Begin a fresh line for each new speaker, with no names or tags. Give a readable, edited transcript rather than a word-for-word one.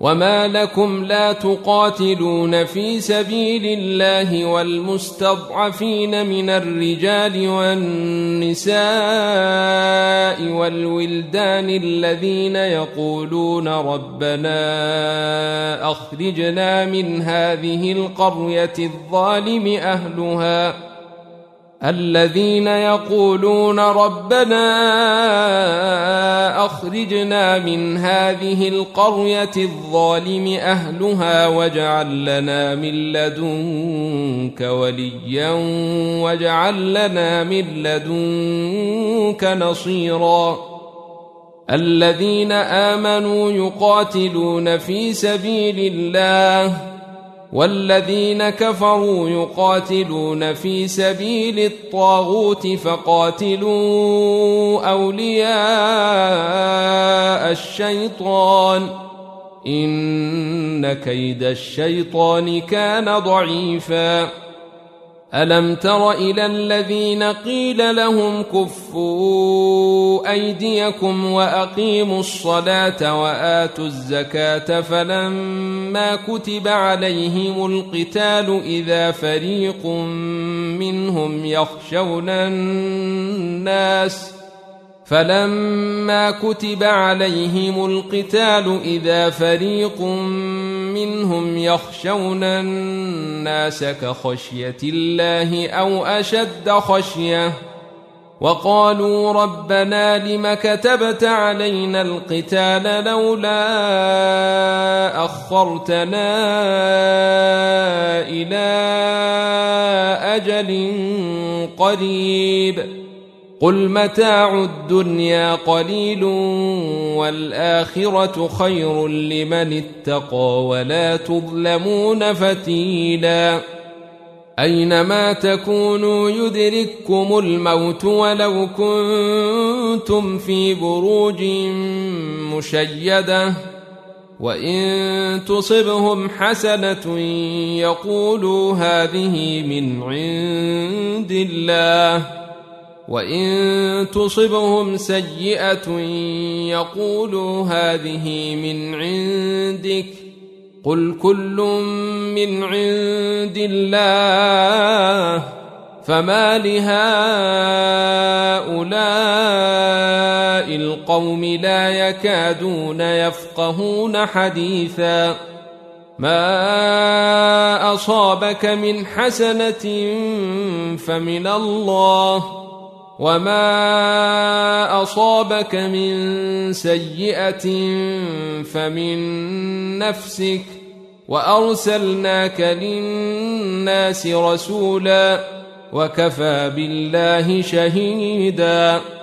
وما لكم لا تقاتلون في سبيل الله والمستضعفين من الرجال والنساء والولدان الذين يقولون ربنا أخرجنا من هذه القرية الظالم أهلها واجعل لنا من لدنك وليا واجعل لنا من لدنك نصيرا الذين آمنوا يقاتلون في سبيل الله والذين كفروا يقاتلون في سبيل الطاغوت فقاتلوا أولياء الشيطان إن كيد الشيطان كان ضعيفا ألم تر إلى الذين قيل لهم كفوا أيديكم وأقيموا الصلاة وآتوا الزكاة فلما كتب عليهم القتال إذا فريق منهم يخشون الناس كخشية الله أو أشد خشية وقالوا ربنا لم كتبت علينا القتال لولا أخرتنا إلى أجل قريب قل متاع الدنيا قليل والآخرة خير لمن اتقى ولا تظلمون فتيلا أينما تكونوا يدرككم الموت ولو كنتم في بروج مشيدة وإن تصبهم حسنة يقولوا هذه من عند الله وإن تصبهم سيئة يقولوا هذه من عندك قل كل من عند الله فما لهؤلاء القوم لا يكادون يفقهون حديثا ما أصابك من حسنة فمن الله وما أصابك من سيئة فمن نفسك وأرسلناك للناس رسولا وكفى بالله شهيدا